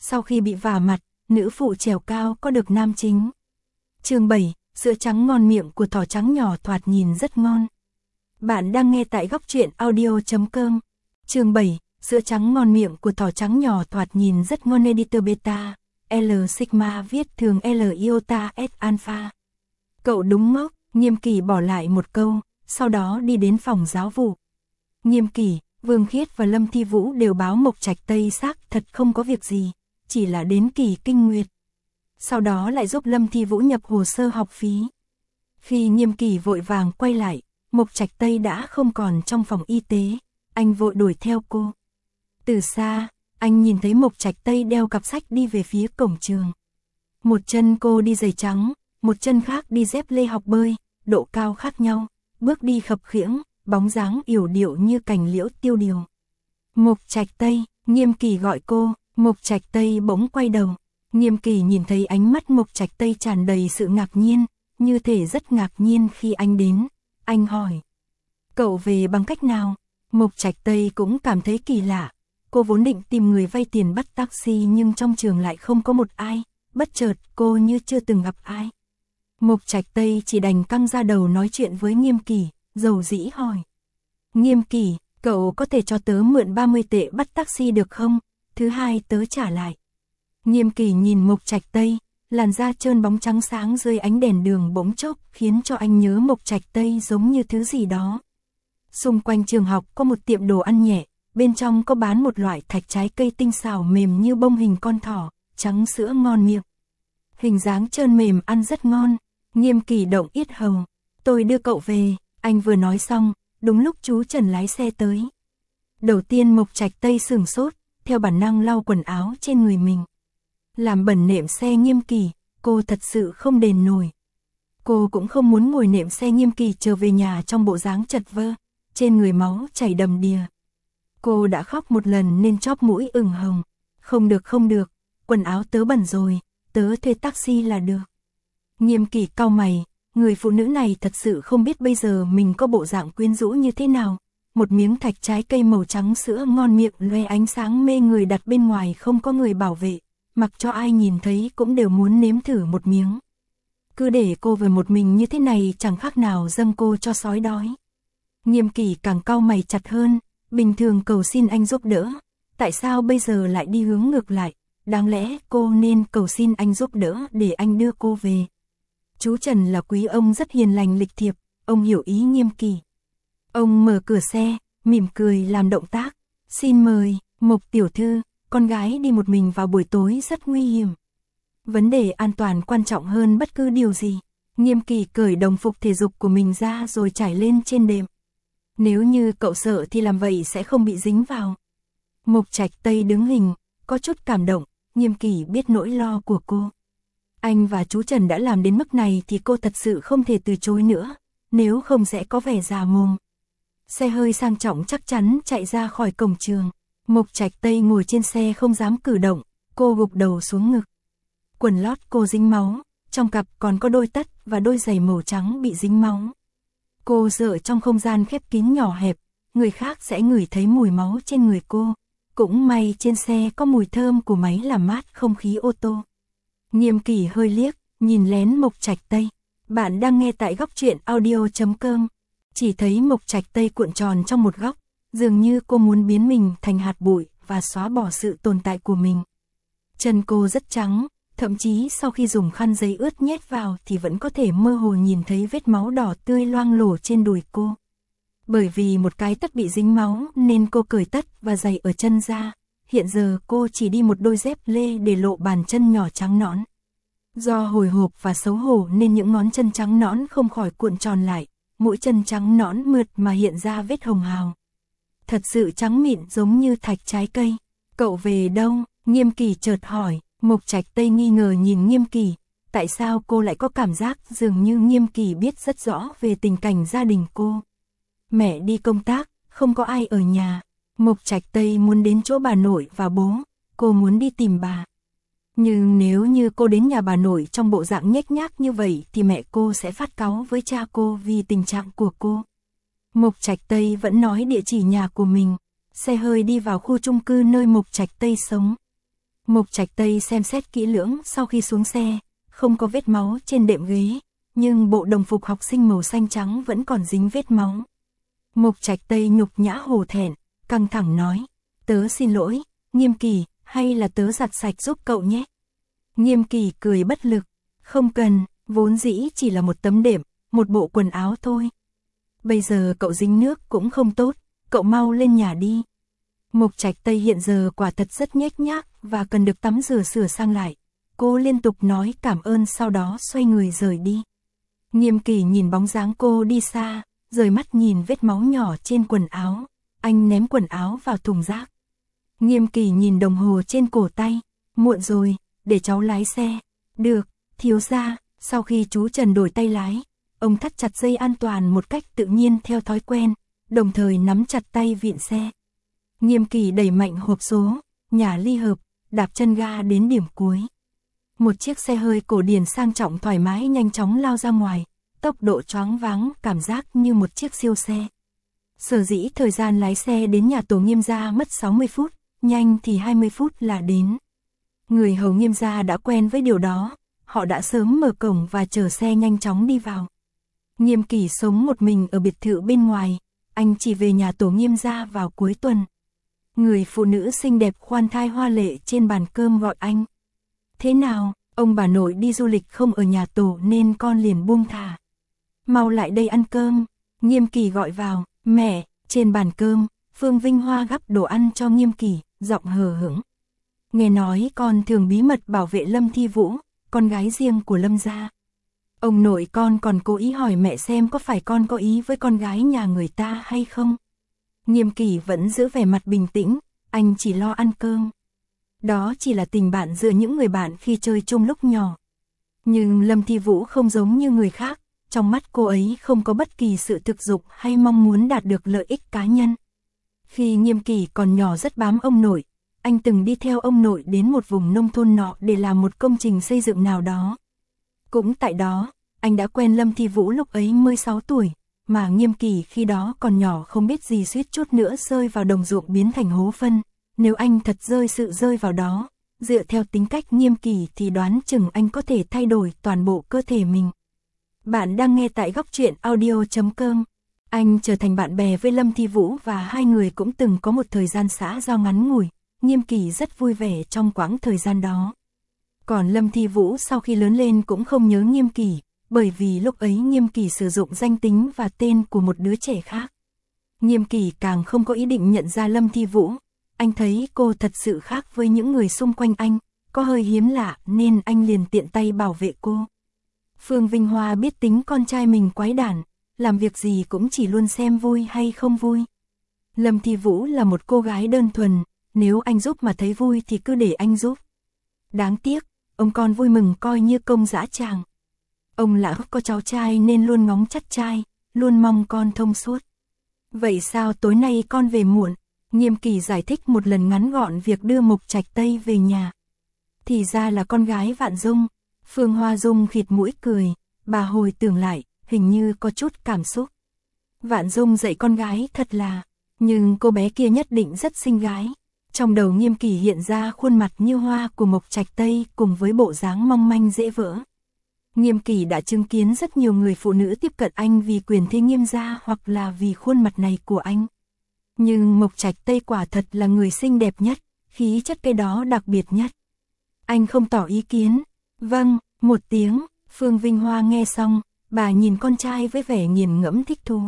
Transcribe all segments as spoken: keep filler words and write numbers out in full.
Sau khi bị vả mặt, nữ phụ trèo cao có được nam chính. Chương bảy, sữa trắng ngon miệng của thỏ trắng nhỏ thoạt nhìn rất ngon. Bạn đang nghe tại góc truyện audio chấm com. Chương bảy, sữa trắng ngon miệng của thỏ trắng nhỏ thoạt nhìn rất ngon. Editor beta, L Sigma viết thường L iota S alpha. Cậu đúng ngốc, Nghiêm Kỳ bỏ lại một câu, sau đó đi đến phòng giáo vụ. Nghiêm Kỳ, Vương Khiết và Lâm Thi Vũ đều báo Mộc Trạch Tây xác thật không có việc gì, chỉ là đến kỳ kinh nguyệt. Sau đó lại giúp Lâm Thi Vũ nhập hồ sơ học phí. Khi Nghiêm Kỳ vội vàng quay lại, Mộc Trạch Tây đã không còn trong phòng y tế, anh vội đuổi theo cô. Từ xa, anh nhìn thấy Mộc Trạch Tây đeo cặp sách đi về phía cổng trường. Một chân cô đi giày trắng, một chân khác đi dép lê học bơi, độ cao khác nhau, bước đi khập khiễng, bóng dáng yểu điệu như cành liễu tiêu điều. Mộc Trạch Tây, Nghiêm Kỳ gọi cô, Mộc Trạch Tây bỗng quay đầu. Nghiêm Kỳ nhìn thấy ánh mắt Mộc Trạch Tây tràn đầy sự ngạc nhiên, như thể rất ngạc nhiên khi anh đến. Anh hỏi, cậu về bằng cách nào? Mộc Trạch Tây cũng cảm thấy kỳ lạ. Cô vốn định tìm người vay tiền bắt taxi nhưng trong trường lại không có một ai, bất chợt cô như chưa từng gặp ai. Mộc Trạch Tây chỉ đành căng ra đầu nói chuyện với Nghiêm Kỳ, dầu dĩ hỏi. Nghiêm Kỳ, cậu có thể cho tớ mượn ba mươi tệ bắt taxi được không? Thứ hai tớ trả lại. Nghiêm Kỳ nhìn Mộc Trạch Tây, làn da trơn bóng trắng sáng dưới ánh đèn đường bỗng chốc khiến cho anh nhớ Mộc Trạch Tây giống như thứ gì đó. Xung quanh trường học có một tiệm đồ ăn nhẹ, bên trong có bán một loại thạch trái cây tinh xảo mềm như bông hình con thỏ, trắng sữa ngon miệng. Hình dáng trơn mềm ăn rất ngon. Nghiêm Kỳ động yết hầu. Tôi đưa cậu về. Anh vừa nói xong, đúng lúc chú Trần lái xe tới. Đầu tiên Mộc Trạch Tây sửng sốt, theo bản năng lau quần áo trên người mình. Làm bẩn nệm xe Nghiêm Kỳ, cô thật sự không đền nổi. Cô cũng không muốn ngồi nệm xe Nghiêm Kỳ trở về nhà trong bộ dáng chật vơ, trên người máu chảy đầm đìa. Cô đã khóc một lần nên chóp mũi ửng hồng. Không được không được, quần áo tớ bẩn rồi, tớ thuê taxi là được. Nghiêm Kỳ cau mày, người phụ nữ này thật sự không biết bây giờ mình có bộ dạng quyến rũ như thế nào. Một miếng thạch trái cây màu trắng sữa ngon miệng loe ánh sáng mê người đặt bên ngoài không có người bảo vệ, mặc cho ai nhìn thấy cũng đều muốn nếm thử một miếng. Cứ để cô về một mình như thế này chẳng khác nào dâng cô cho sói đói. Nghiêm Kỳ càng cau mày chặt hơn, bình thường cầu xin anh giúp đỡ, tại sao bây giờ lại đi hướng ngược lại, đáng lẽ cô nên cầu xin anh giúp đỡ để anh đưa cô về. Chú Trần là quý ông rất hiền lành lịch thiệp, ông hiểu ý Nghiêm Kỳ. Ông mở cửa xe, mỉm cười làm động tác, xin mời, Mộc tiểu thư, con gái đi một mình vào buổi tối rất nguy hiểm. Vấn đề an toàn quan trọng hơn bất cứ điều gì. Nghiêm Kỳ cởi đồng phục thể dục của mình ra rồi trải lên trên đệm. Nếu như cậu sợ thì làm vậy sẽ không bị dính vào. Mộc Trạch Tây đứng hình, có chút cảm động, Nghiêm Kỳ biết nỗi lo của cô. Anh và chú Trần đã làm đến mức này thì cô thật sự không thể từ chối nữa, nếu không sẽ có vẻ già mồm. Xe hơi sang trọng chắc chắn chạy ra khỏi cổng trường. Mộc Trạch Tây ngồi trên xe không dám cử động, cô gục đầu xuống ngực. Quần lót cô dính máu, trong cặp còn có đôi tất và đôi giày màu trắng bị dính máu. Cô sợ trong không gian khép kín nhỏ hẹp, người khác sẽ ngửi thấy mùi máu trên người cô. Cũng may trên xe có mùi thơm của máy làm mát không khí ô tô. Nghiêm Kỳ hơi liếc, nhìn lén Mộc Trạch Tây. Bạn đang nghe tại góc truyện audio chấm com. Chỉ thấy Mộc Trạch Tây cuộn tròn trong một góc, dường như cô muốn biến mình thành hạt bụi và xóa bỏ sự tồn tại của mình. Chân cô rất trắng, thậm chí sau khi dùng khăn giấy ướt nhét vào thì vẫn có thể mơ hồ nhìn thấy vết máu đỏ tươi loang lổ trên đùi cô. Bởi vì một cái tất bị dính máu nên cô cởi tất và giày ở chân ra. Hiện giờ cô chỉ đi một đôi dép lê để lộ bàn chân nhỏ trắng nõn. Do hồi hộp và xấu hổ nên những ngón chân trắng nõn không khỏi cuộn tròn lại, mũi chân trắng nõn mượt mà hiện ra vết hồng hào. Thật sự trắng mịn giống như thạch trái cây. Cậu về đâu? Nghiêm Kỳ chợt hỏi. Mộc Trạch Tây nghi ngờ nhìn Nghiêm Kỳ. Tại sao cô lại có cảm giác dường như Nghiêm Kỳ biết rất rõ về tình cảnh gia đình cô? Mẹ đi công tác, không có ai ở nhà. Mộc Trạch Tây muốn đến chỗ bà nội và bố, cô muốn đi tìm bà. Nhưng nếu như cô đến nhà bà nội trong bộ dạng nhếch nhác như vậy thì mẹ cô sẽ phát cáu với cha cô vì tình trạng của cô. Mộc Trạch Tây vẫn nói địa chỉ nhà của mình. Xe hơi đi vào khu chung cư nơi Mộc Trạch Tây sống. Mục Trạch Tây xem xét kỹ lưỡng sau khi xuống xe, không có vết máu trên đệm ghế, nhưng bộ đồng phục học sinh màu xanh trắng vẫn còn dính vết máu. Mục Trạch Tây nhục nhã hổ thẹn, căng thẳng nói, tớ xin lỗi, Nghiêm Kỳ, hay là tớ giặt sạch giúp cậu nhé. Nghiêm Kỳ cười bất lực, không cần, vốn dĩ chỉ là một tấm đệm, một bộ quần áo thôi. Bây giờ cậu dính nước cũng không tốt, cậu mau lên nhà đi. Mục Trạch Tây hiện giờ quả thật rất nhếch nhác và cần được tắm rửa sửa sang lại. Cô liên tục nói cảm ơn sau đó xoay người rời đi. Nghiêm Kỳ nhìn bóng dáng cô đi xa, rời mắt nhìn vết máu nhỏ trên quần áo. Anh ném quần áo vào thùng rác. Nghiêm Kỳ nhìn đồng hồ trên cổ tay. Muộn rồi, để cháu lái xe. Được, thiếu gia. Sau khi chú Trần đổi tay lái, ông thắt chặt dây an toàn một cách tự nhiên theo thói quen, đồng thời nắm chặt tay vịn xe. Nghiêm Kỳ đẩy mạnh hộp số, nhả ly hợp, đạp chân ga đến điểm cuối. Một chiếc xe hơi cổ điển sang trọng thoải mái nhanh chóng lao ra ngoài, tốc độ choáng váng, cảm giác như một chiếc siêu xe. Sở dĩ thời gian lái xe đến nhà tổ Nghiêm gia mất sáu mươi phút, nhanh thì hai mươi phút là đến. Người hầu Nghiêm gia đã quen với điều đó, họ đã sớm mở cổng và chở xe nhanh chóng đi vào. Nghiêm Kỳ sống một mình ở biệt thự bên ngoài, anh chỉ về nhà tổ Nghiêm gia vào cuối tuần. Người phụ nữ xinh đẹp khoan thai hoa lệ trên bàn cơm gọi anh. Thế nào, ông bà nội đi du lịch không ở nhà tổ nên con liền buông thả. Mau lại đây ăn cơm, Nghiêm Kỳ gọi vào, mẹ, trên bàn cơm, Phương Vinh Hoa gắp đồ ăn cho Nghiêm Kỳ, giọng hờ hững. Nghe nói con thường bí mật bảo vệ Lâm Thi Vũ, con gái riêng của Lâm gia. Ông nội con còn cố ý hỏi mẹ xem có phải con có ý với con gái nhà người ta hay không. Nghiêm Kỳ vẫn giữ vẻ mặt bình tĩnh, anh chỉ lo ăn cơm. Đó chỉ là tình bạn giữa những người bạn khi chơi chung lúc nhỏ. Nhưng Lâm Thi Vũ không giống như người khác, trong mắt cô ấy không có bất kỳ sự thực dụng hay mong muốn đạt được lợi ích cá nhân. Khi Nghiêm Kỳ còn nhỏ rất bám ông nội, anh từng đi theo ông nội đến một vùng nông thôn nọ để làm một công trình xây dựng nào đó. Cũng tại đó, anh đã quen Lâm Thi Vũ lúc ấy mới sáu tuổi, mà Nghiêm Kỳ khi đó còn nhỏ không biết gì suýt chút nữa rơi vào đồng ruộng biến thành hố phân. Nếu anh thật rơi sự rơi vào đó, dựa theo tính cách Nghiêm Kỳ thì đoán chừng anh có thể thay đổi toàn bộ cơ thể mình. Bạn đang nghe tại góc truyện audio chấm com. Anh trở thành bạn bè với Lâm Thi Vũ và hai người cũng từng có một thời gian xã giao ngắn ngủi. Nghiêm Kỳ rất vui vẻ trong quãng thời gian đó. Còn Lâm Thi Vũ sau khi lớn lên cũng không nhớ Nghiêm Kỳ, bởi vì lúc ấy Nghiêm Kỳ sử dụng danh tính và tên của một đứa trẻ khác. Nghiêm Kỳ càng không có ý định nhận ra Lâm Thi Vũ. Anh thấy cô thật sự khác với những người xung quanh anh, có hơi hiếm lạ nên anh liền tiện tay bảo vệ cô. Phương Vinh Hoa biết tính con trai mình quái đản, làm việc gì cũng chỉ luôn xem vui hay không vui. Lâm Thi Vũ là một cô gái đơn thuần, nếu anh giúp mà thấy vui thì cứ để anh giúp. Đáng tiếc, ông con vui mừng coi như công dã tràng. Ông lão có cháu trai nên luôn ngóng chắt trai, luôn mong con thông suốt. Vậy sao tối nay con về muộn? Nghiêm Kỳ giải thích một lần ngắn gọn việc đưa Mục Trạch Tây về nhà. Thì ra là con gái Vạn Dung. Phương Hoa Dung khịt mũi cười, bà hồi tưởng lại, hình như có chút cảm xúc. Vạn Dung dạy con gái thật là, nhưng cô bé kia nhất định rất xinh gái. Trong đầu Nghiêm Kỳ hiện ra khuôn mặt như hoa của Mục Trạch Tây cùng với bộ dáng mong manh dễ vỡ. Nghiêm Kỳ đã chứng kiến rất nhiều người phụ nữ tiếp cận anh vì quyền thế Nghiêm gia hoặc là vì khuôn mặt này của anh. Nhưng Mục Trạch Tây quả thật là người xinh đẹp nhất, khí chất cái đó đặc biệt nhất. Anh không tỏ ý kiến. Vâng, một tiếng. Phương Vinh Hoa nghe xong, bà nhìn con trai với vẻ nghiền ngẫm thích thú.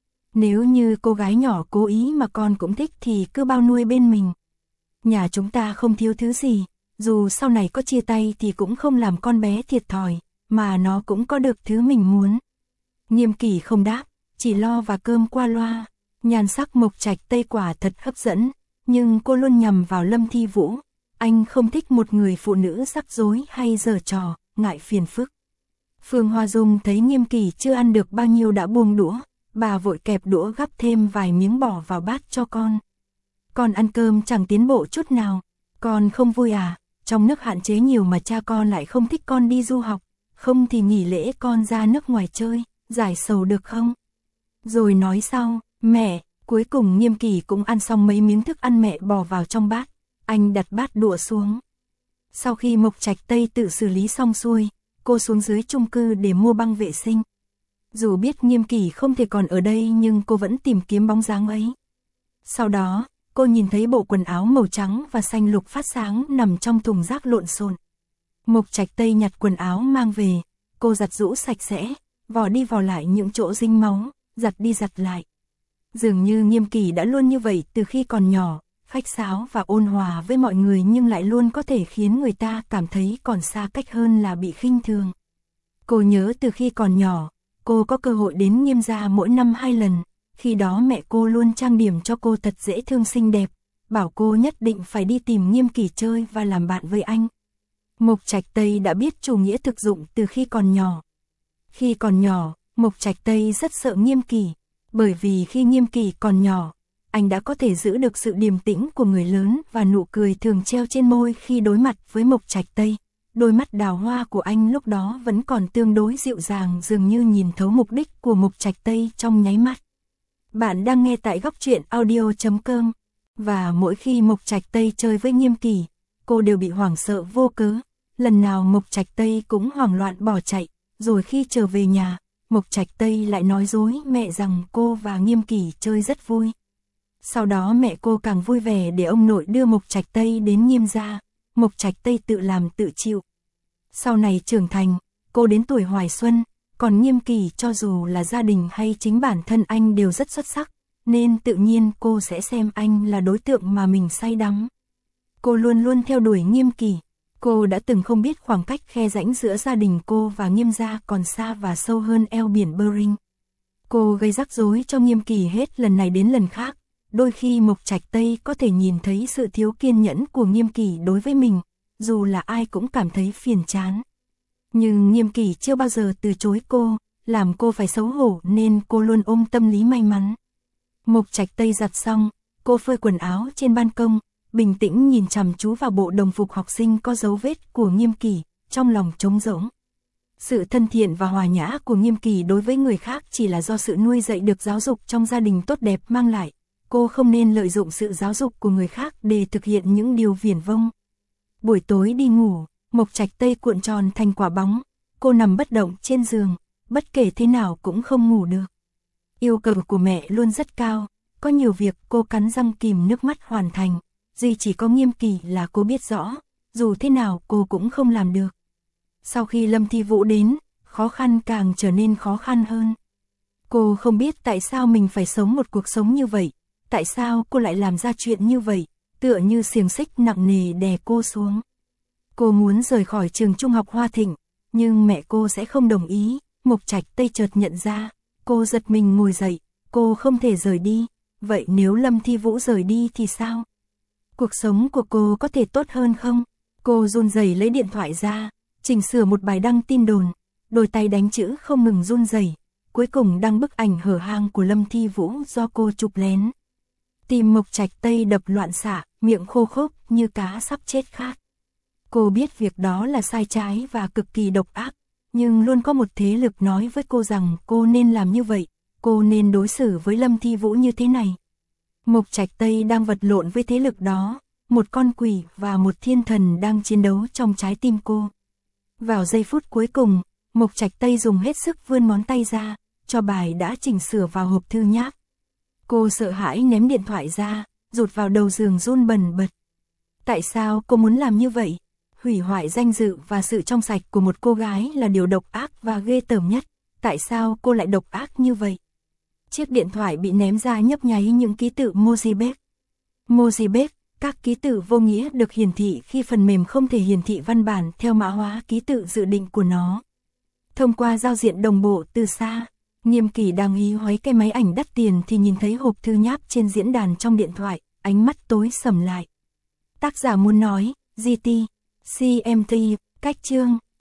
Nếu như cô gái nhỏ cố ý mà con cũng thích thì cứ bao nuôi bên mình. Nhà chúng ta không thiếu thứ gì, dù sau này có chia tay thì cũng không làm con bé thiệt thòi, mà nó cũng có được thứ mình muốn. Nghiêm Kỳ không đáp, chỉ lo và cơm qua loa. Nhan sắc Mục Trạch Tây quả thật hấp dẫn, nhưng cô luôn nhầm vào Lâm Thi Vũ. Anh không thích một người phụ nữ rắc rối hay giở trò, ngại phiền phức. Phương Hoa Dung thấy Nghiêm Kỳ chưa ăn được bao nhiêu đã buông đũa, bà vội kẹp đũa gắp thêm vài miếng bỏ vào bát cho con. Con ăn cơm chẳng tiến bộ chút nào, con không vui à? Trong nước hạn chế nhiều mà cha con lại không thích con đi du học, không thì nghỉ lễ con ra nước ngoài chơi, giải sầu được không? Rồi nói sau, mẹ, cuối cùng Nghiêm Kỳ cũng ăn xong mấy miếng thức ăn mẹ bỏ vào trong bát, anh đặt bát đũa xuống. Sau khi Mộc Trạch Tây tự xử lý xong xuôi, cô xuống dưới chung cư để mua băng vệ sinh. Dù biết Nghiêm Kỷ không thể còn ở đây nhưng cô vẫn tìm kiếm bóng dáng ấy. Sau đó, cô nhìn thấy bộ quần áo màu trắng và xanh lục phát sáng nằm trong thùng rác lộn xộn. Mộc Trạch Tây nhặt quần áo mang về, cô giặt rũ sạch sẽ, vò đi vò lại những chỗ dính máu, giặt đi giặt lại. Dường như Nghiêm Kỷ đã luôn như vậy từ khi còn nhỏ, khách sáo và ôn hòa với mọi người nhưng lại luôn có thể khiến người ta cảm thấy còn xa cách hơn là bị khinh thường. Cô nhớ từ khi còn nhỏ, cô có cơ hội đến Nghiêm gia mỗi năm hai lần, khi đó mẹ cô luôn trang điểm cho cô thật dễ thương xinh đẹp, bảo cô nhất định phải đi tìm Nghiêm Kỷ chơi và làm bạn với anh. Mộc Trạch Tây đã biết chủ nghĩa thực dụng từ khi còn nhỏ. Khi còn nhỏ, Mộc Trạch Tây rất sợ Nghiêm Kỷ, bởi vì khi Nghiêm Kỷ còn nhỏ, anh đã có thể giữ được sự điềm tĩnh của người lớn và nụ cười thường treo trên môi khi đối mặt với Mộc Trạch Tây. Đôi mắt đào hoa của anh lúc đó vẫn còn tương đối dịu dàng, dường như nhìn thấu mục đích của Mộc Trạch Tây trong nháy mắt. Bạn đang nghe tại góc truyện audio chấm com. Và mỗi khi Mộc Trạch Tây chơi với Nghiêm Kỷ, cô đều bị hoảng sợ vô cớ. Lần nào Mộc Trạch Tây cũng hoảng loạn bỏ chạy, rồi khi trở về nhà, Mộc Trạch Tây lại nói dối mẹ rằng cô và Nghiêm Kỷ chơi rất vui. Sau đó mẹ cô càng vui vẻ để ông nội đưa Mộc Trạch Tây đến Nghiêm gia, Mộc Trạch Tây tự làm tự chịu. Sau này trưởng thành, cô đến tuổi hoài xuân, còn Nghiêm Kỷ cho dù là gia đình hay chính bản thân anh đều rất xuất sắc, nên tự nhiên cô sẽ xem anh là đối tượng mà mình say đắm. Cô luôn luôn theo đuổi Nghiêm Kỷ. Cô đã từng không biết khoảng cách khe rãnh giữa gia đình cô và Nghiêm gia còn xa và sâu hơn eo biển Bering. Cô gây rắc rối cho Nghiêm Kỷ hết lần này đến lần khác. Đôi khi Mộc Trạch Tây có thể nhìn thấy sự thiếu kiên nhẫn của Nghiêm Kỷ đối với mình, dù là ai cũng cảm thấy phiền chán. Nhưng Nghiêm Kỷ chưa bao giờ từ chối cô, làm cô phải xấu hổ nên cô luôn ôm tâm lý may mắn. Mộc Trạch Tây giặt xong, cô phơi quần áo trên ban công, bình tĩnh nhìn chằm chú vào bộ đồng phục học sinh có dấu vết của Nghiêm Kỷ, trong lòng trống rỗng. Sự thân thiện và hòa nhã của Nghiêm Kỷ đối với người khác chỉ là do sự nuôi dạy được giáo dục trong gia đình tốt đẹp mang lại. Cô không nên lợi dụng sự giáo dục của người khác để thực hiện những điều viển vông. Buổi tối đi ngủ, Mộc Trạch Tây cuộn tròn thành quả bóng, cô nằm bất động trên giường, bất kể thế nào cũng không ngủ được. Yêu cầu của mẹ luôn rất cao, có nhiều việc cô cắn răng kìm nước mắt hoàn thành, duy chỉ có Nghiêm Kỷ là cô biết rõ, dù thế nào cô cũng không làm được. Sau khi Lâm Thi Vũ đến, khó khăn càng trở nên khó khăn hơn. Cô không biết tại sao mình phải sống một cuộc sống như vậy, tại sao cô lại làm ra chuyện như vậy, tựa như xiềng xích nặng nề đè cô xuống. Cô muốn rời khỏi trường trung học Hoa Thịnh, nhưng mẹ cô sẽ không đồng ý. Mộc Trạch Tây chợt nhận ra, cô giật mình ngồi dậy, cô không thể rời đi, vậy nếu Lâm Thi Vũ rời đi thì sao? Cuộc sống của cô có thể tốt hơn không? Cô run rẩy lấy điện thoại ra, chỉnh sửa một bài đăng tin đồn, đôi tay đánh chữ không ngừng run rẩy, cuối cùng đăng bức ảnh hở hang của Lâm Thi Vũ do cô chụp lén. Tim Mộc Trạch Tây đập loạn xạ, miệng khô khốc như cá sắp chết khát. Cô biết việc đó là sai trái và cực kỳ độc ác, nhưng luôn có một thế lực nói với cô rằng cô nên làm như vậy, cô nên đối xử với Lâm Thi Vũ như thế này. Mộc Trạch Tây đang vật lộn với thế lực đó, một con quỷ và một thiên thần đang chiến đấu trong trái tim cô. Vào giây phút cuối cùng, Mộc Trạch Tây dùng hết sức vươn ngón tay ra, cho bài đã chỉnh sửa vào hộp thư nháp. Cô sợ hãi ném điện thoại ra, rụt vào đầu giường run bần bật. Tại sao cô muốn làm như vậy? Hủy hoại danh dự và sự trong sạch của một cô gái là điều độc ác và ghê tởm nhất. Tại sao cô lại độc ác như vậy? Chiếc điện thoại bị ném ra nhấp nháy những ký tự Mojibek. Mojibek, các ký tự vô nghĩa được hiển thị khi phần mềm không thể hiển thị văn bản theo mã hóa ký tự dự định của nó. Thông qua giao diện đồng bộ từ xa, Nghiêm Kỷ đang hí hoáy cái máy ảnh đắt tiền thì nhìn thấy hộp thư nháp trên diễn đàn trong điện thoại, ánh mắt tối sầm lại. Tác giả muốn nói, giê tê, xê em tê, cách chương.